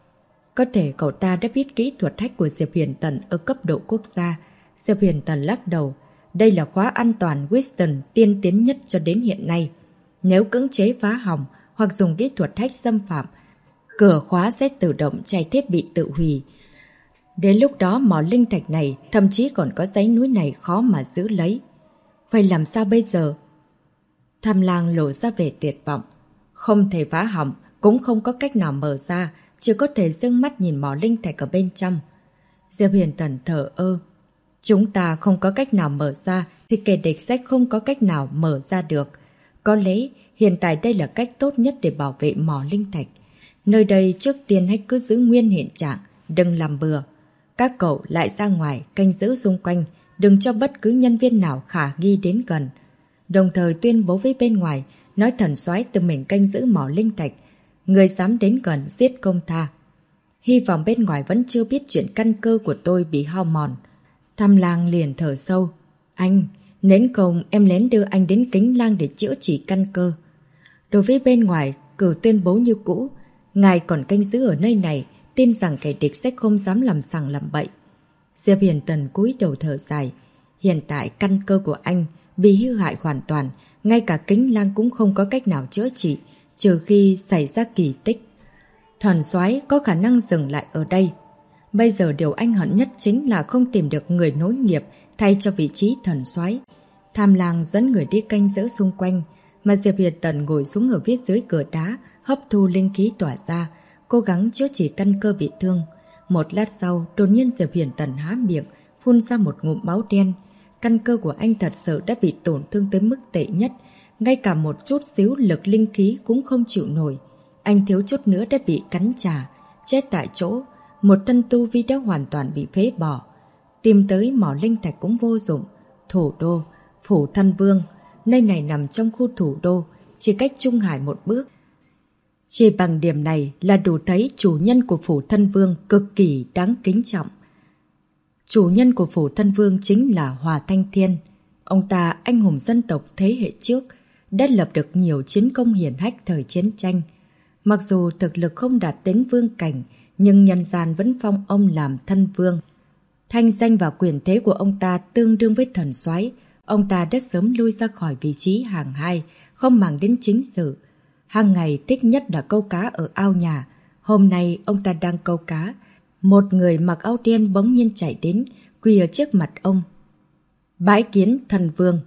Có thể cậu ta đã biết kỹ thuật hack của Diệp Hiền Tần ở cấp độ quốc gia. Diệp Hiền Tần lắc đầu, đây là khóa an toàn Winston tiên tiến nhất cho đến hiện nay. Nếu cưỡng chế phá hỏng hoặc dùng kỹ thuật hack xâm phạm, cửa khóa sẽ tự động chạy thiết bị tự hủy. Đến lúc đó mỏ linh thạch này, thậm chí còn có dãy núi này khó mà giữ lấy. Vậy làm sao bây giờ? Tham Lang lộ ra vẻ tuyệt vọng. Không thể phá hỏng, cũng không có cách nào mở ra, chỉ có thể dương mắt nhìn mỏ linh thạch ở bên trong. Diệp Hiền Tần thở ơ. Chúng ta không có cách nào mở ra thì kẻ địch sẽ không có cách nào mở ra được. Có lẽ hiện tại đây là cách tốt nhất để bảo vệ mỏ linh thạch. Nơi đây trước tiên hãy cứ giữ nguyên hiện trạng, đừng làm bừa. Các cậu lại ra ngoài canh giữ xung quanh, đừng cho bất cứ nhân viên nào khả nghi đến gần. Đồng thời tuyên bố với bên ngoài, nói thần soái tự mình canh giữ mỏ linh thạch, người dám đến gần giết công tha. Hy vọng bên ngoài vẫn chưa biết chuyện căn cơ của tôi bị hao mòn. Tham Lang liền thở sâu. Anh, nếu không em lén đưa anh đến Kính Lang để chữa trị căn cơ. Đối với bên ngoài, cử tuyên bố như cũ, ngài còn canh giữ ở nơi này, tin rằng kẻ địch sẽ không dám làm sằng làm bậy. Diệp Hiền Tần cúi đầu thở dài. Hiện tại căn cơ của anh bị hư hại hoàn toàn, ngay cả Kính Lang cũng không có cách nào chữa trị, trừ khi xảy ra kỳ tích. Thần soái có khả năng dừng lại ở đây. Bây giờ điều anh hận nhất chính là không tìm được người nối nghiệp thay cho vị trí thần soái. Tham Lang dẫn người đi canh giữ xung quanh, mà Diệp Hiền Tần ngồi xuống ở phía dưới cửa đá, hấp thu linh khí tỏa ra, cố gắng chữa trị căn cơ bị thương. Một lát sau, đột nhiên Diệp Hiền Tần há miệng, phun ra một ngụm máu đen. Căn cơ của anh thật sự đã bị tổn thương tới mức tệ nhất, ngay cả một chút xíu lực linh khí cũng không chịu nổi. Anh thiếu chút nữa đã bị cắn trả, chết tại chỗ, một thân tu vi đã hoàn toàn bị phế bỏ. Tìm tới mỏ linh thạch cũng vô dụng. Thủ đô, Phủ Thân Vương, nơi này nằm trong khu thủ đô, chỉ cách Trung Hải một bước. Chỉ bằng điểm này là đủ thấy chủ nhân của Phủ Thân Vương cực kỳ đáng kính trọng. Chủ nhân của Phủ Thân Vương chính là Hòa Thanh Thiên. Ông ta anh hùng dân tộc thế hệ trước, đã lập được nhiều chiến công hiển hách thời chiến tranh. Mặc dù thực lực không đạt đến vương cảnh, nhưng nhân gian vẫn phong ông làm thân vương. Thanh danh và quyền thế của ông ta tương đương với thần soái. Ông ta đã sớm lui ra khỏi vị trí hàng hai, không màng đến chính sự. Hàng ngày thích nhất là câu cá ở ao nhà. Hôm nay ông ta đang câu cá. Một người mặc áo đen bỗng nhiên chạy đến, quỳ ở trước mặt ông. Bái kiến thần vương.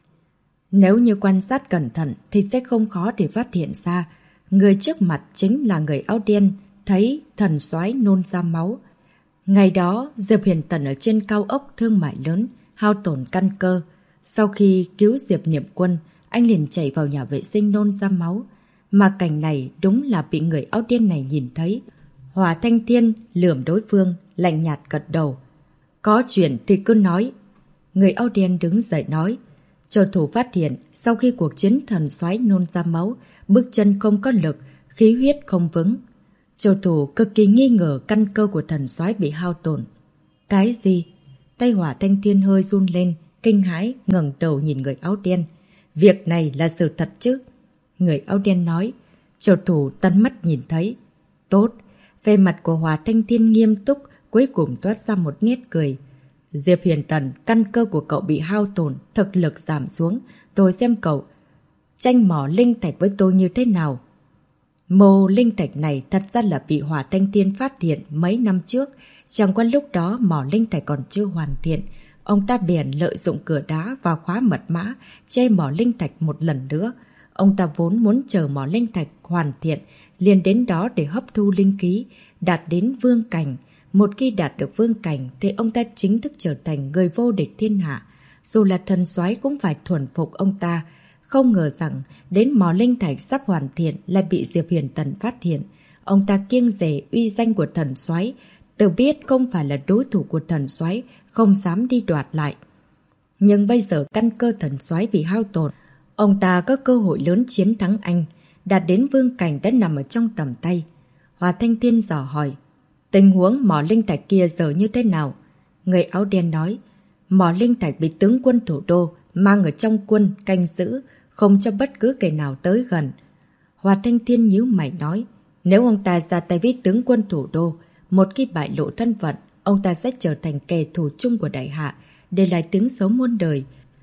Nếu như quan sát cẩn thận thì sẽ không khó để phát hiện ra. Người trước mặt chính là người áo đen, thấy thần soái nôn ra máu. Ngày đó, Diệp Hiền Tần ở trên cao ốc thương mại lớn, hao tổn căn cơ. Sau khi cứu Diệp Niệm Quân, anh liền chạy vào nhà vệ sinh nôn ra máu. Mà cảnh này đúng là bị người áo đen này nhìn thấy. Hòa Thanh Thiên lườm đối phương, lạnh nhạt gật đầu. Có chuyện thì cứ nói. Người áo đen đứng dậy nói. Trợ thủ phát hiện sau khi cuộc chiến thần soái nôn ra máu, bước chân không có lực, khí huyết không vững. Trợ thủ cực kỳ nghi ngờ căn cơ của thần soái bị hao tổn. Cái gì? Tay Hỏa Thanh Thiên hơi run lên, kinh hãi ngẩng đầu nhìn người áo đen. Việc này là sự thật chứ? Người áo đen nói. Trợ thủ tận mắt nhìn thấy. Tốt. Về mặt của Hỏa Thanh Thiên nghiêm túc, cuối cùng toát ra một nét cười. Diệp Huyền Tần, căn cơ của cậu bị hao tổn, thực lực giảm xuống. Tôi xem cậu tranh mỏ linh thạch với tôi như thế nào. Mô linh thạch này thật ra là bị Hỏa Thanh Thiên phát hiện mấy năm trước. Chẳng qua lúc đó mỏ linh thạch còn chưa hoàn thiện. Ông ta bèn lợi dụng cửa đá và khóa mật mã, che mỏ linh thạch một lần nữa. Ông ta vốn muốn chờ mỏ linh thạch hoàn thiện, liền đến đó để hấp thu linh khí, đạt đến vương cảnh. Một khi đạt được vương cảnh thì ông ta chính thức trở thành người vô địch thiên hạ. Dù là thần soái cũng phải thuần phục ông ta. Không ngờ rằng đến mỏ linh thạch sắp hoàn thiện lại bị Diệp Huyền Tần phát hiện. Ông ta kiêng dè uy danh của thần soái, tự biết không phải là đối thủ của thần soái, không dám đi đoạt lại. Nhưng bây giờ căn cơ thần soái bị hao tổn, ông ta có cơ hội lớn chiến thắng anh, đạt đến vương cảnh đã nằm ở trong tầm tay. Hỏa Thanh Thiên dò hỏi, tình huống mỏ linh thạch kia giờ như thế nào? Người áo đen nói, mỏ linh thạch bị tướng quân thủ đô mang ở trong quân canh giữ, không cho bất cứ kẻ nào tới gần. Hỏa Thanh Thiên nhíu mày nói, nếu ông ta ra tay với tướng quân thủ đô, một khi bại lộ thân phận, ông ta sẽ trở thành kẻ thù chung của đại hạ, để lại tiếng xấu muôn đời.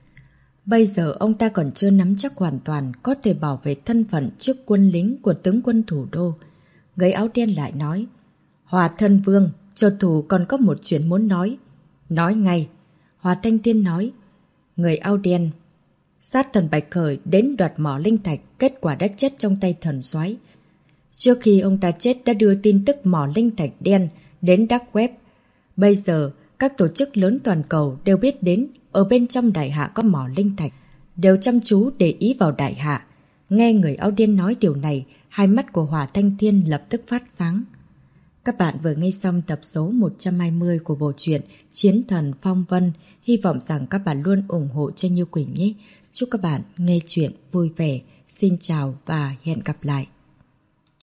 Bây giờ ông ta còn chưa nắm chắc hoàn toàn có thể bảo vệ thân phận trước quân lính của tướng quân thủ đô. Người áo đen lại nói, Hỏa Thân Vương, trợ thủ còn có một chuyện muốn nói. Nói ngay. Hỏa Thanh Thiên nói, người áo đen sát thần Bạch Khởi đến đoạt mỏ linh thạch, kết quả đã chết trong tay thần soái. Trước khi ông ta chết đã đưa tin tức mỏ linh thạch đen đến Dark Web. Bây giờ, các tổ chức lớn toàn cầu đều biết đến ở bên trong đại hạ có mỏ linh thạch, đều chăm chú để ý vào đại hạ. Nghe người áo đen nói điều này, hai mắt của Hỏa Thanh Thiên lập tức phát sáng. Các bạn vừa nghe xong tập số 120 của bộ truyện Chiến Thần Phong Vân. Hy vọng rằng các bạn luôn ủng hộ cho Như Quỳnh nhé. Chúc các bạn nghe chuyện vui vẻ. Xin chào và hẹn gặp lại.